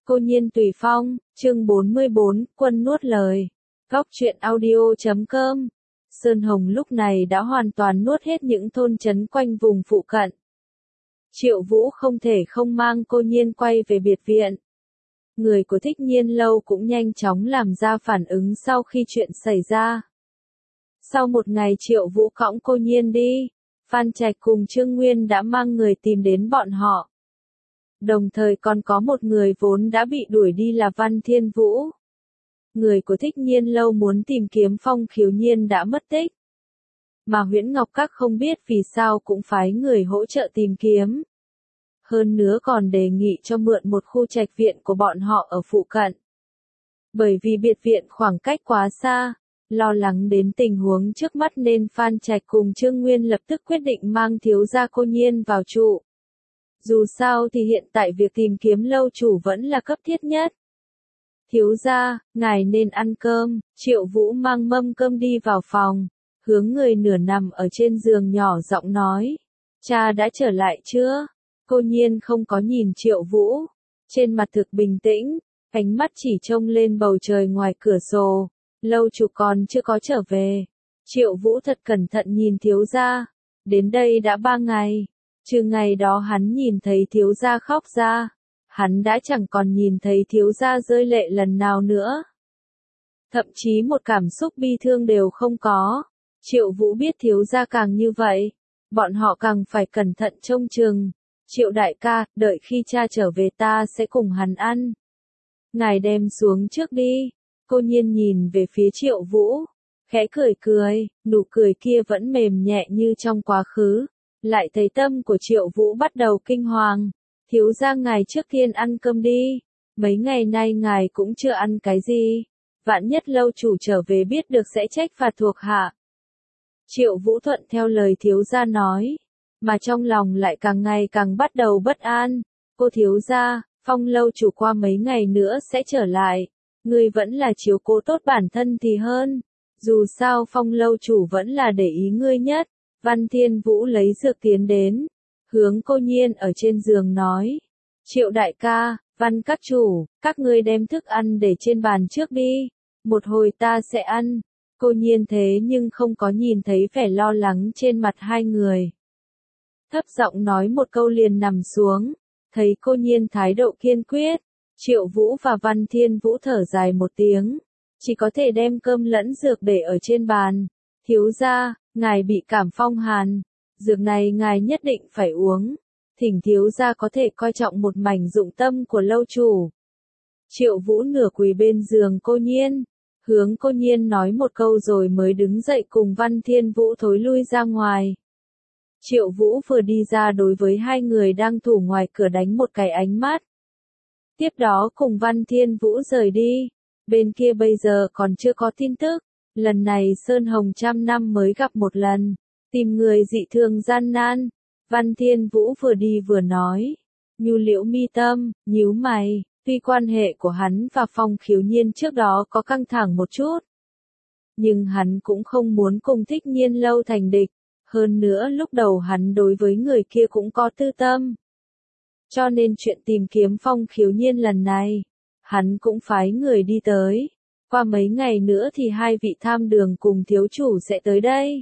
Cô Nhiên Tùy Phong, chương 44, Quân nuốt lời. Góc truyện audio.com. Sơn Hồng lúc này đã hoàn toàn nuốt hết những thôn trấn quanh vùng phụ cận. Triệu Vũ không thể không mang cô Nhiên quay về biệt viện. Người của Thích Nhiên Lâu cũng nhanh chóng làm ra phản ứng sau khi chuyện xảy ra. Sau một ngày Triệu Vũ cõng cô Nhiên đi, Phan Trạch cùng Trương Nguyên đã mang người tìm đến bọn họ. Đồng thời còn có một người vốn đã bị đuổi đi là Văn Thiên Vũ. Người của Thích Nhiên Lâu muốn tìm kiếm Phong Khiếu Nhiên đã mất tích. Mà Huyễn Ngọc Các không biết vì sao cũng phái người hỗ trợ tìm kiếm. Hơn nữa còn đề nghị cho mượn một khu trạch viện của bọn họ ở phụ cận. Bởi vì biệt viện khoảng cách quá xa, lo lắng đến tình huống trước mắt nên Phan Trạch cùng Trương Nguyên lập tức quyết định mang thiếu gia cô Nhiên vào trụ. Dù sao thì hiện tại việc tìm kiếm lâu chủ vẫn là cấp thiết nhất. Thiếu gia, ngài nên ăn cơm. Triệu Vũ mang mâm cơm đi vào phòng, hướng người nửa nằm ở trên giường nhỏ giọng nói. Cha đã trở lại chưa? Cô Nhiên không có nhìn Triệu Vũ. Trên mặt thực bình tĩnh, ánh mắt chỉ trông lên bầu trời ngoài cửa sổ. Lâu chủ còn chưa có trở về. Triệu Vũ thật cẩn thận nhìn thiếu gia. Đến đây đã 3 ngày. Trừ ngày đó hắn nhìn thấy thiếu gia khóc ra, hắn đã chẳng còn nhìn thấy thiếu gia rơi lệ lần nào nữa. Thậm chí một cảm xúc bi thương đều không có. Triệu Vũ biết thiếu gia càng như vậy, bọn họ càng phải cẩn thận trông chừng. Triệu đại ca, đợi khi cha trở về ta sẽ cùng hắn ăn. Ngài đem xuống trước đi. Cô Nhiên nhìn về phía Triệu Vũ, khẽ cười cười, nụ cười kia vẫn mềm nhẹ như trong quá khứ. Lại thấy tâm của Triệu Vũ bắt đầu kinh hoàng. Thiếu gia ngài trước tiên ăn cơm đi. Mấy ngày nay ngài cũng chưa ăn cái gì. Vạn nhất lâu chủ trở về biết được sẽ trách phạt thuộc hạ. Triệu Vũ thuận theo lời thiếu gia nói. Mà trong lòng lại càng ngày càng bắt đầu bất an. Cô thiếu gia, Phong lâu chủ qua mấy ngày nữa sẽ trở lại. Ngươi vẫn là chiếu cố tốt bản thân thì hơn. Dù sao Phong lâu chủ vẫn là để ý ngươi nhất. Văn Thiên Vũ lấy dược tiến đến, hướng cô Nhiên ở trên giường nói. Triệu đại ca, Văn các chủ, các ngươi đem thức ăn để trên bàn trước đi, một hồi ta sẽ ăn. Cô Nhiên thế nhưng không có nhìn thấy vẻ lo lắng trên mặt hai người. Thấp giọng nói một câu liền nằm xuống, thấy cô Nhiên thái độ kiên quyết, Triệu Vũ và Văn Thiên Vũ thở dài một tiếng, chỉ có thể đem cơm lẫn dược để ở trên bàn. Thiếu gia, ngài bị cảm phong hàn, dược này ngài nhất định phải uống, thỉnh thiếu gia có thể coi trọng một mảnh dụng tâm của lâu chủ. Triệu Vũ nửa quỳ bên giường cô Nhiên, hướng cô Nhiên nói một câu rồi mới đứng dậy cùng Văn Thiên Vũ thối lui ra ngoài. Triệu Vũ vừa đi ra đối với hai người đang thủ ngoài cửa đánh một cái ánh mắt. Tiếp đó cùng Văn Thiên Vũ rời đi, bên kia bây giờ còn chưa có tin tức. Lần này Sơn Hồng trăm năm mới gặp một lần, tìm người dị thường gian nan. Văn Thiên Vũ vừa đi vừa nói, nhu liễu mi tâm, nhíu mày, tuy quan hệ của hắn và Phong Khiếu Nhiên trước đó có căng thẳng một chút. Nhưng hắn cũng không muốn cùng Thích Nhiên Lâu thành địch, hơn nữa lúc đầu hắn đối với người kia cũng có tư tâm. Cho nên chuyện tìm kiếm Phong Khiếu Nhiên lần này, hắn cũng phái người đi tới. Qua mấy ngày nữa thì hai vị tham đường cùng thiếu chủ sẽ tới đây.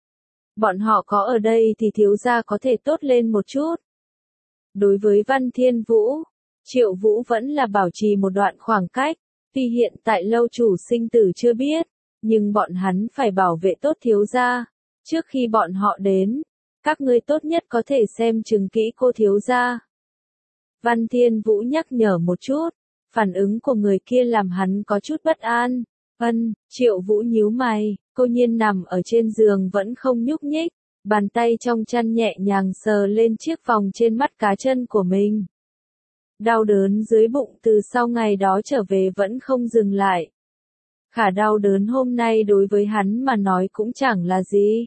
Bọn họ có ở đây thì thiếu gia có thể tốt lên một chút. Đối với Văn Thiên Vũ, Triệu Vũ vẫn là bảo trì một đoạn khoảng cách, tuy hiện tại lâu chủ sinh tử chưa biết, nhưng bọn hắn phải bảo vệ tốt thiếu gia. Trước khi bọn họ đến, các ngươi tốt nhất có thể xem chừng kỹ cô thiếu gia. Văn Thiên Vũ nhắc nhở một chút. Phản ứng của người kia làm hắn có chút bất an. Triệu Vũ nhíu mày, cô Nhiên nằm ở trên giường vẫn không nhúc nhích, bàn tay trong chăn nhẹ nhàng sờ lên chiếc vòng trên mắt cá chân của mình. Đau đớn dưới bụng từ sau ngày đó trở về vẫn không dừng lại. Khả đau đớn hôm nay đối với hắn mà nói cũng chẳng là gì.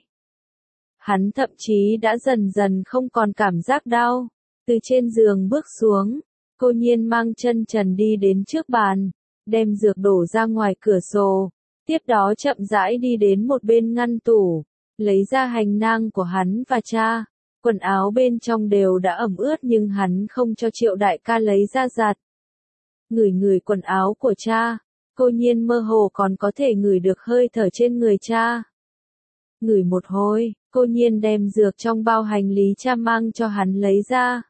Hắn thậm chí đã dần dần không còn cảm giác đau, từ trên giường bước xuống. Cô Nhiên mang chân trần đi đến trước bàn, đem dược đổ ra ngoài cửa sổ, tiếp đó chậm rãi đi đến một bên ngăn tủ, lấy ra hành nang của hắn và cha, quần áo bên trong đều đã ẩm ướt nhưng hắn không cho Triệu đại ca lấy ra giặt. ngửi ngửi quần áo của cha. Cô Nhiên mơ hồ còn có thể ngửi được hơi thở trên người cha. Ngửi một hồi, cô Nhiên đem dược trong bao hành lý cha mang cho hắn lấy ra.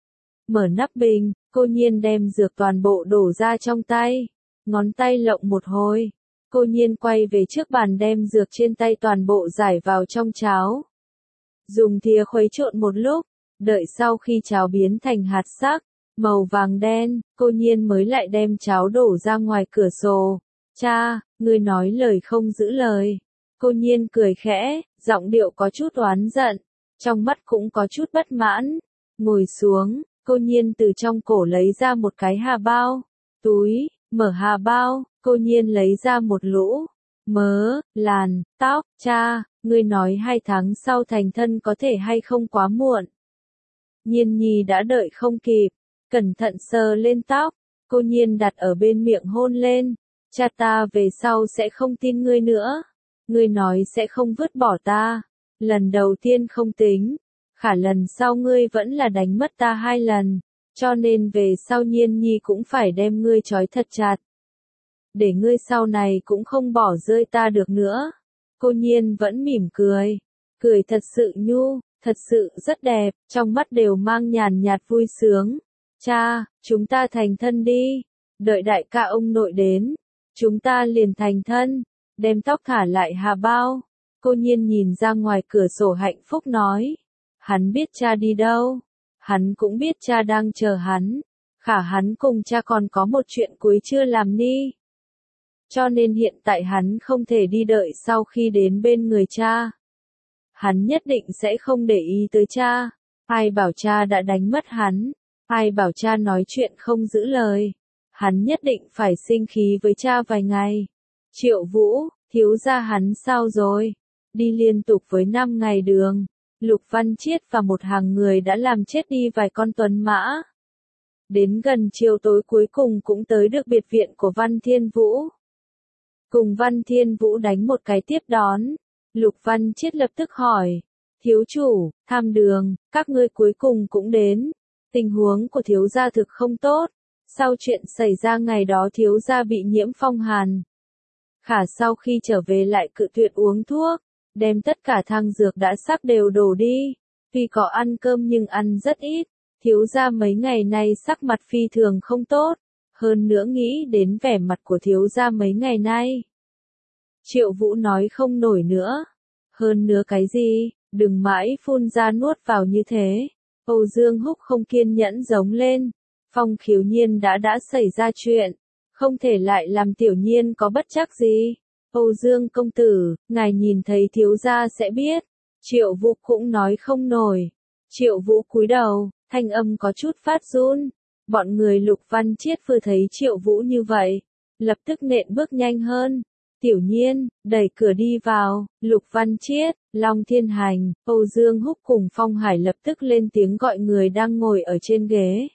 Mở nắp bình, cô Nhiên đem dược toàn bộ đổ ra trong tay. Ngón tay lộng một hồi. Cô Nhiên quay về trước bàn đem dược trên tay toàn bộ giải vào trong cháo. Dùng thìa khuấy trộn một lúc, đợi sau khi cháo biến thành hạt sắc, màu vàng đen, cô Nhiên mới lại đem cháo đổ ra ngoài cửa sổ. Cha, ngươi nói lời không giữ lời. Cô Nhiên cười khẽ, giọng điệu có chút oán giận, trong mắt cũng có chút bất mãn. Ngồi xuống, cô Nhiên từ trong cổ lấy ra một cái hà bao, túi, mở hà bao, cô Nhiên lấy ra một lũ mớ, làn, tóc. Cha, ngươi nói 2 tháng sau thành thân có thể hay không quá muộn. Nhiên Nhi đã đợi không kịp, cẩn thận sờ lên tóc, cô Nhiên đặt ở bên miệng hôn lên. Cha ta về sau sẽ không tin ngươi nữa. Ngươi nói sẽ không vứt bỏ ta. Lần đầu tiên không tính, khả lần sau ngươi vẫn là đánh mất ta 2 lần, cho nên về sau Nhiên Nhi cũng phải đem ngươi trói thật chặt. Để ngươi sau này cũng không bỏ rơi ta được nữa. Cô Nhiên vẫn mỉm cười, cười thật sự nhu, thật sự rất đẹp, trong mắt đều mang nhàn nhạt vui sướng. Cha, chúng ta thành thân đi, đợi đại ca ông nội đến, chúng ta liền thành thân. Đem tóc thả lại hà bao. Cô Nhiên nhìn ra ngoài cửa sổ hạnh phúc nói. Hắn biết cha đi đâu. Hắn cũng biết cha đang chờ hắn. Khả hắn cùng cha còn có một chuyện cuối chưa làm ni. Cho nên hiện tại hắn không thể đi đợi sau khi đến bên người cha. Hắn nhất định sẽ không để ý tới cha. Ai bảo cha đã đánh mất hắn. Ai bảo cha nói chuyện không giữ lời. Hắn nhất định phải sinh khí với cha vài ngày. Triệu Vũ, thiếu gia hắn sao rồi? Đi liên tục với 5 ngày đường, Lục Văn Chiết và một hàng người đã làm chết đi vài con tuấn mã. Đến gần chiều tối cuối cùng cũng tới được biệt viện của Văn Thiên Vũ. Cùng Văn Thiên Vũ đánh một cái tiếp đón, Lục Văn Chiết lập tức hỏi, thiếu chủ, Tham Đường, các ngươi cuối cùng cũng đến. Tình huống của thiếu gia thực không tốt, sau chuyện xảy ra ngày đó thiếu gia bị nhiễm phong hàn. Khả sau khi trở về lại cự tuyệt uống thuốc, đem tất cả thang dược đã sắc đều đổ đi. Vì có ăn cơm nhưng ăn rất ít, thiếu gia mấy ngày nay sắc mặt phi thường không tốt, hơn nữa nghĩ đến vẻ mặt của thiếu gia mấy ngày nay. Triệu Vũ nói không nổi nữa. Hơn nữa cái gì, đừng mãi phun ra nuốt vào như thế. Âu Dương Húc không kiên nhẫn giống lên. Phong Khiếu Nhiên đã xảy ra chuyện. Không thể lại làm Tiểu Nhiên có bất trắc gì. Âu Dương công tử, ngài nhìn thấy thiếu gia sẽ biết. Triệu Vũ cũng nói không nổi. Triệu Vũ cúi đầu, thanh âm có chút phát run. Bọn người Lục Văn Chiết vừa thấy Triệu Vũ như vậy, lập tức nện bước nhanh hơn. Tiểu Nhiên, đẩy cửa đi vào. Lục Văn Chiết, Long Thiên Hành, Âu Dương Húc cùng Phong Hải lập tức lên tiếng gọi người đang ngồi ở trên ghế.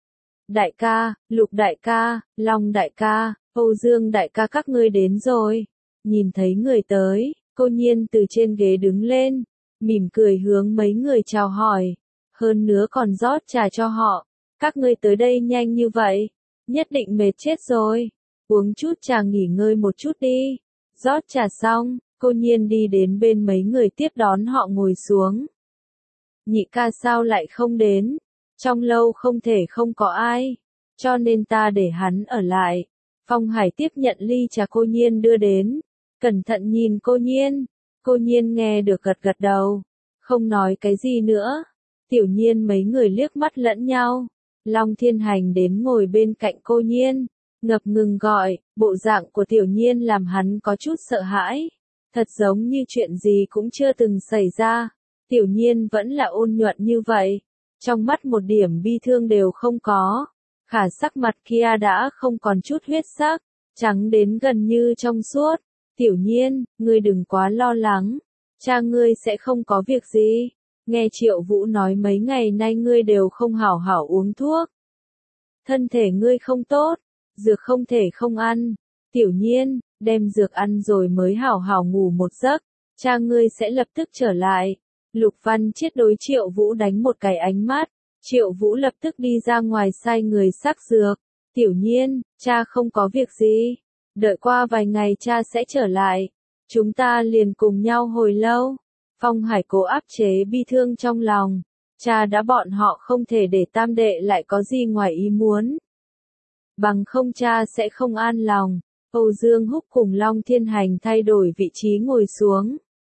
Đại ca, Lục đại ca, Long đại ca, Âu Dương đại ca các ngươi đến rồi. Nhìn thấy người tới, cô Nhiên từ trên ghế đứng lên, mỉm cười hướng mấy người chào hỏi. Hơn nữa còn rót trà cho họ. Các ngươi tới đây nhanh như vậy, nhất định mệt chết rồi. Uống chút trà nghỉ ngơi một chút đi. Rót trà xong, cô Nhiên đi đến bên mấy người tiếp đón họ ngồi xuống. Nhị ca sao lại không đến? Trong lâu không thể không có ai, cho nên ta để hắn ở lại. Phong Hải tiếp nhận ly trà cô Nhiên đưa đến, cẩn thận nhìn cô Nhiên. Cô Nhiên nghe được gật gật đầu, không nói cái gì nữa. Tiểu Nhiên mấy người liếc mắt lẫn nhau. Long Thiên Hành đến ngồi bên cạnh cô Nhiên, ngập ngừng gọi, bộ dạng của Tiểu Nhiên làm hắn có chút sợ hãi. Thật giống như chuyện gì cũng chưa từng xảy ra. Tiểu Nhiên vẫn là ôn nhuận như vậy. Trong mắt một điểm bi thương đều không có. Khả sắc mặt kia đã không còn chút huyết sắc, trắng đến gần như trong suốt. Tiểu Nhiên, ngươi đừng quá lo lắng. Cha ngươi sẽ không có việc gì. Nghe Triệu Vũ nói mấy ngày nay ngươi đều không hảo hảo uống thuốc. Thân thể ngươi không tốt, dược không thể không ăn. Tiểu Nhiên, đem dược ăn rồi mới hảo hảo ngủ một giấc. Cha ngươi sẽ lập tức trở lại. Lục Văn Chiết đối Triệu Vũ đánh một cái ánh mắt. Triệu Vũ lập tức đi ra ngoài sai người sắc dược. Tiểu Nhiên, cha không có việc gì. Đợi qua vài ngày cha sẽ trở lại. Chúng ta liền cùng nhau hồi lâu. Phong Hải cố áp chế bi thương trong lòng. Cha đã bọn họ không thể để tam đệ lại có gì ngoài ý muốn. Bằng không cha sẽ không an lòng. Âu Dương Húc cùng Long Thiên Hành thay đổi vị trí ngồi xuống.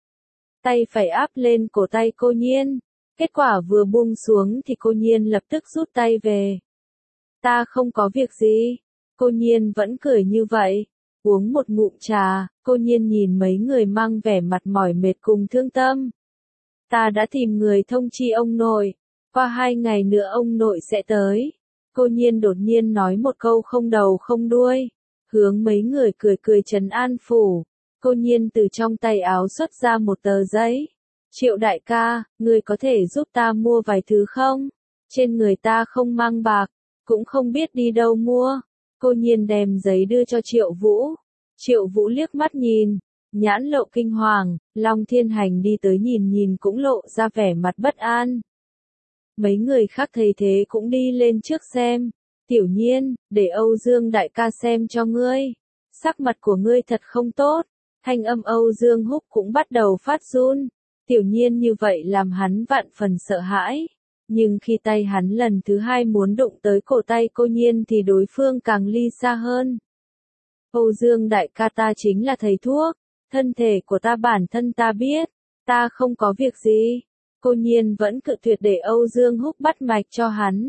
Tay phải áp lên cổ tay cô Nhiên. Kết quả vừa buông xuống thì cô Nhiên lập tức rút tay về. Ta không có việc gì. Cô Nhiên vẫn cười như vậy. Uống một ngụm trà, cô Nhiên nhìn mấy người mang vẻ mặt mỏi mệt cùng thương tâm. Ta đã tìm người thông chi ông nội. Qua 2 ngày nữa ông nội sẽ tới. Cô Nhiên đột nhiên nói một câu không đầu không đuôi. Hướng mấy người cười cười trấn an phủ. Cô Nhiên từ trong tay áo xuất ra một tờ giấy. Triệu đại ca, người có thể giúp ta mua vài thứ không? Trên người ta không mang bạc, cũng không biết đi đâu mua. Cô Nhiên đem giấy đưa cho Triệu Vũ. Triệu Vũ liếc mắt nhìn, nhãn lộ kinh hoàng, Long Thiên Hành đi tới nhìn nhìn cũng lộ ra vẻ mặt bất an. Mấy người khác thấy thế cũng đi lên trước xem. Tiểu Nhiên, để Âu Dương đại ca xem cho ngươi. Sắc mặt của ngươi thật không tốt. Thanh âm Âu Dương Húc cũng bắt đầu phát run. Tiểu Nhiên như vậy làm hắn vạn phần sợ hãi. Nhưng khi tay hắn lần thứ 2 muốn đụng tới cổ tay cô Nhiên thì đối phương càng ly xa hơn. Âu Dương đại ca, ta chính là thầy thuốc. Thân thể của ta bản thân ta biết. Ta không có việc gì. Cô Nhiên vẫn cự tuyệt để Âu Dương Húc bắt mạch cho hắn.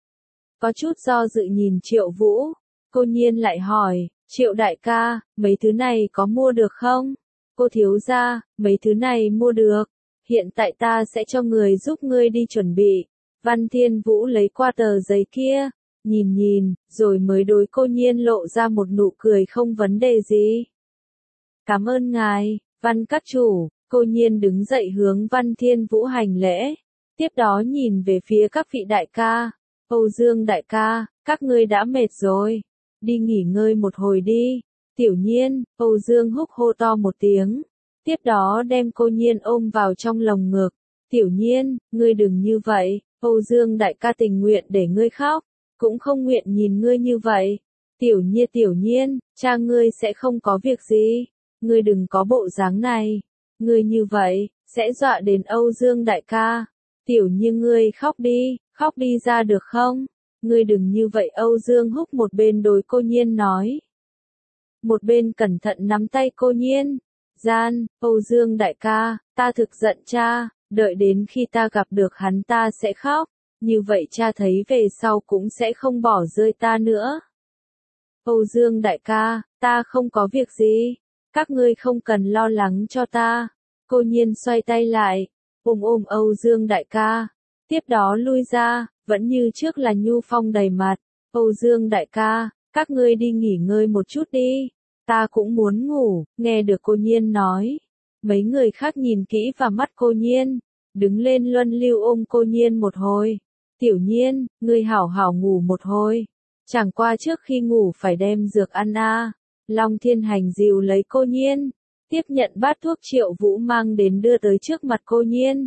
Có chút do dự nhìn Triệu Vũ. Cô Nhiên lại hỏi, Triệu đại ca, mấy thứ này có mua được không? Cô thiếu gia, mấy thứ này mua được. Hiện tại ta sẽ cho người giúp ngươi đi chuẩn bị. Văn Thiên Vũ lấy qua tờ giấy kia, nhìn nhìn, rồi mới đối cô Nhiên lộ ra một nụ cười không vấn đề gì. Cảm ơn ngài, Văn các chủ. Cô Nhiên đứng dậy hướng Văn Thiên Vũ hành lễ. Tiếp đó nhìn về phía các vị đại ca. Âu Dương đại ca, các ngươi đã mệt rồi. Đi nghỉ ngơi một hồi đi. Tiểu Nhiên, Âu Dương Húc hô to một tiếng. Tiếp đó đem cô Nhiên ôm vào trong lồng ngực. Tiểu Nhiên, ngươi đừng như vậy. Âu Dương đại ca tình nguyện để ngươi khóc. Cũng không nguyện nhìn ngươi như vậy. Tiểu Nhiên, cha ngươi sẽ không có việc gì. Ngươi đừng có bộ dáng này. Ngươi như vậy, sẽ dọa đến Âu Dương đại ca. Tiểu Nhiên ngươi khóc đi ra được không? Ngươi đừng như vậy. Âu Dương Húc một bên đối cô Nhiên nói. Một bên cẩn thận nắm tay cô Nhiên. Âu Dương đại ca, ta thực giận cha, đợi đến khi ta gặp được hắn ta sẽ khóc. Như vậy cha thấy về sau cũng sẽ không bỏ rơi ta nữa. Âu Dương đại ca, ta không có việc gì. Các ngươi không cần lo lắng cho ta. Cô Nhiên xoay tay lại, ôm Âu Dương đại ca. Tiếp đó lui ra, vẫn như trước là nhu phong đầy mặt. Âu Dương đại ca, các ngươi đi nghỉ ngơi một chút đi. Ta cũng muốn ngủ, nghe được cô Nhiên nói. Mấy người khác nhìn kỹ vào mắt cô Nhiên, đứng lên luân lưu ôm cô Nhiên một hồi. Tiểu Nhiên, ngươi hảo hảo ngủ một hồi. Chẳng qua trước khi ngủ phải đem dược ăn a. Long Thiên Hành dìu lấy cô Nhiên, tiếp nhận bát thuốc Triệu Vũ mang đến đưa tới trước mặt cô Nhiên.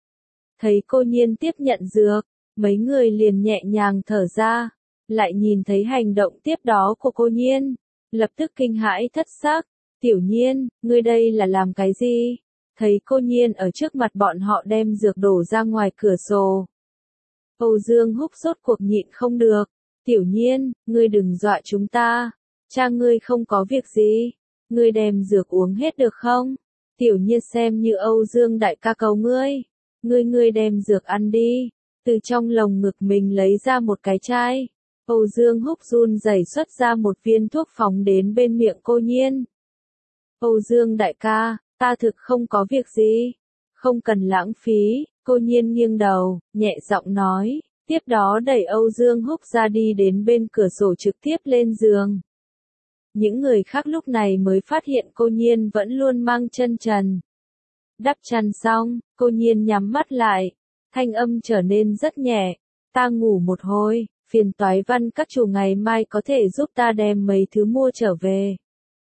Thấy cô Nhiên tiếp nhận dược, mấy người liền nhẹ nhàng thở ra, lại nhìn thấy hành động tiếp đó của cô Nhiên, lập tức kinh hãi thất xác. Tiểu Nhiên, ngươi đây là làm cái gì? Thấy cô Nhiên ở trước mặt bọn họ đem dược đổ ra ngoài cửa sổ. Âu Dương Húc rốt cuộc nhịn không được. Tiểu Nhiên, ngươi đừng dọa chúng ta. Cha ngươi không có việc gì. Ngươi đem dược uống hết được không? Tiểu Nhiên xem như Âu Dương đại ca cầu ngươi. Ngươi đem dược ăn đi. Từ trong lồng ngực mình lấy ra một cái chai. Âu Dương Húc run rẩy xuất ra một viên thuốc phóng đến bên miệng cô Nhiên. Âu Dương đại ca, ta thực không có việc gì. Không cần lãng phí. Cô Nhiên nghiêng đầu, nhẹ giọng nói. Tiếp đó đẩy Âu Dương Húc ra đi đến bên cửa sổ trực tiếp lên giường. Những người khác lúc này mới phát hiện cô Nhiên vẫn luôn mang chân trần. Đắp chăn xong, cô Nhiên nhắm mắt lại. Thanh âm trở nên rất nhẹ. Ta ngủ một hồi, phiền toái Văn các chủ ngày mai có thể giúp ta đem mấy thứ mua trở về.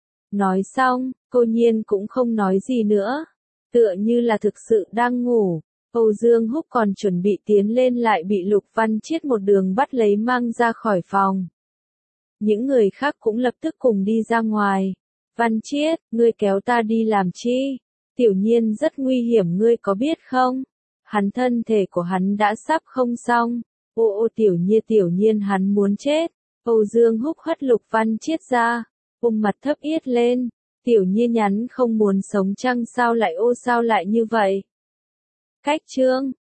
Nói xong, cô Nhiên cũng không nói gì nữa. Tựa như là thực sự đang ngủ. Âu Dương Húc còn chuẩn bị tiến lên lại bị Lục Văn Chiết một đường bắt lấy mang ra khỏi phòng. Những người khác cũng lập tức cùng đi ra ngoài. Văn Chiết, ngươi kéo ta đi làm chi? Tiểu Nhiên rất nguy hiểm ngươi có biết không? Thân thể của hắn đã sắp không xong. Ô Tiểu Nhiên hắn muốn chết. Âu Dương Húc hất Lục Văn Chiết ra, ôm mặt thấp yết lên. Tiểu Nhiên nhắn không muốn sống chăng sao lại như vậy? Cách chương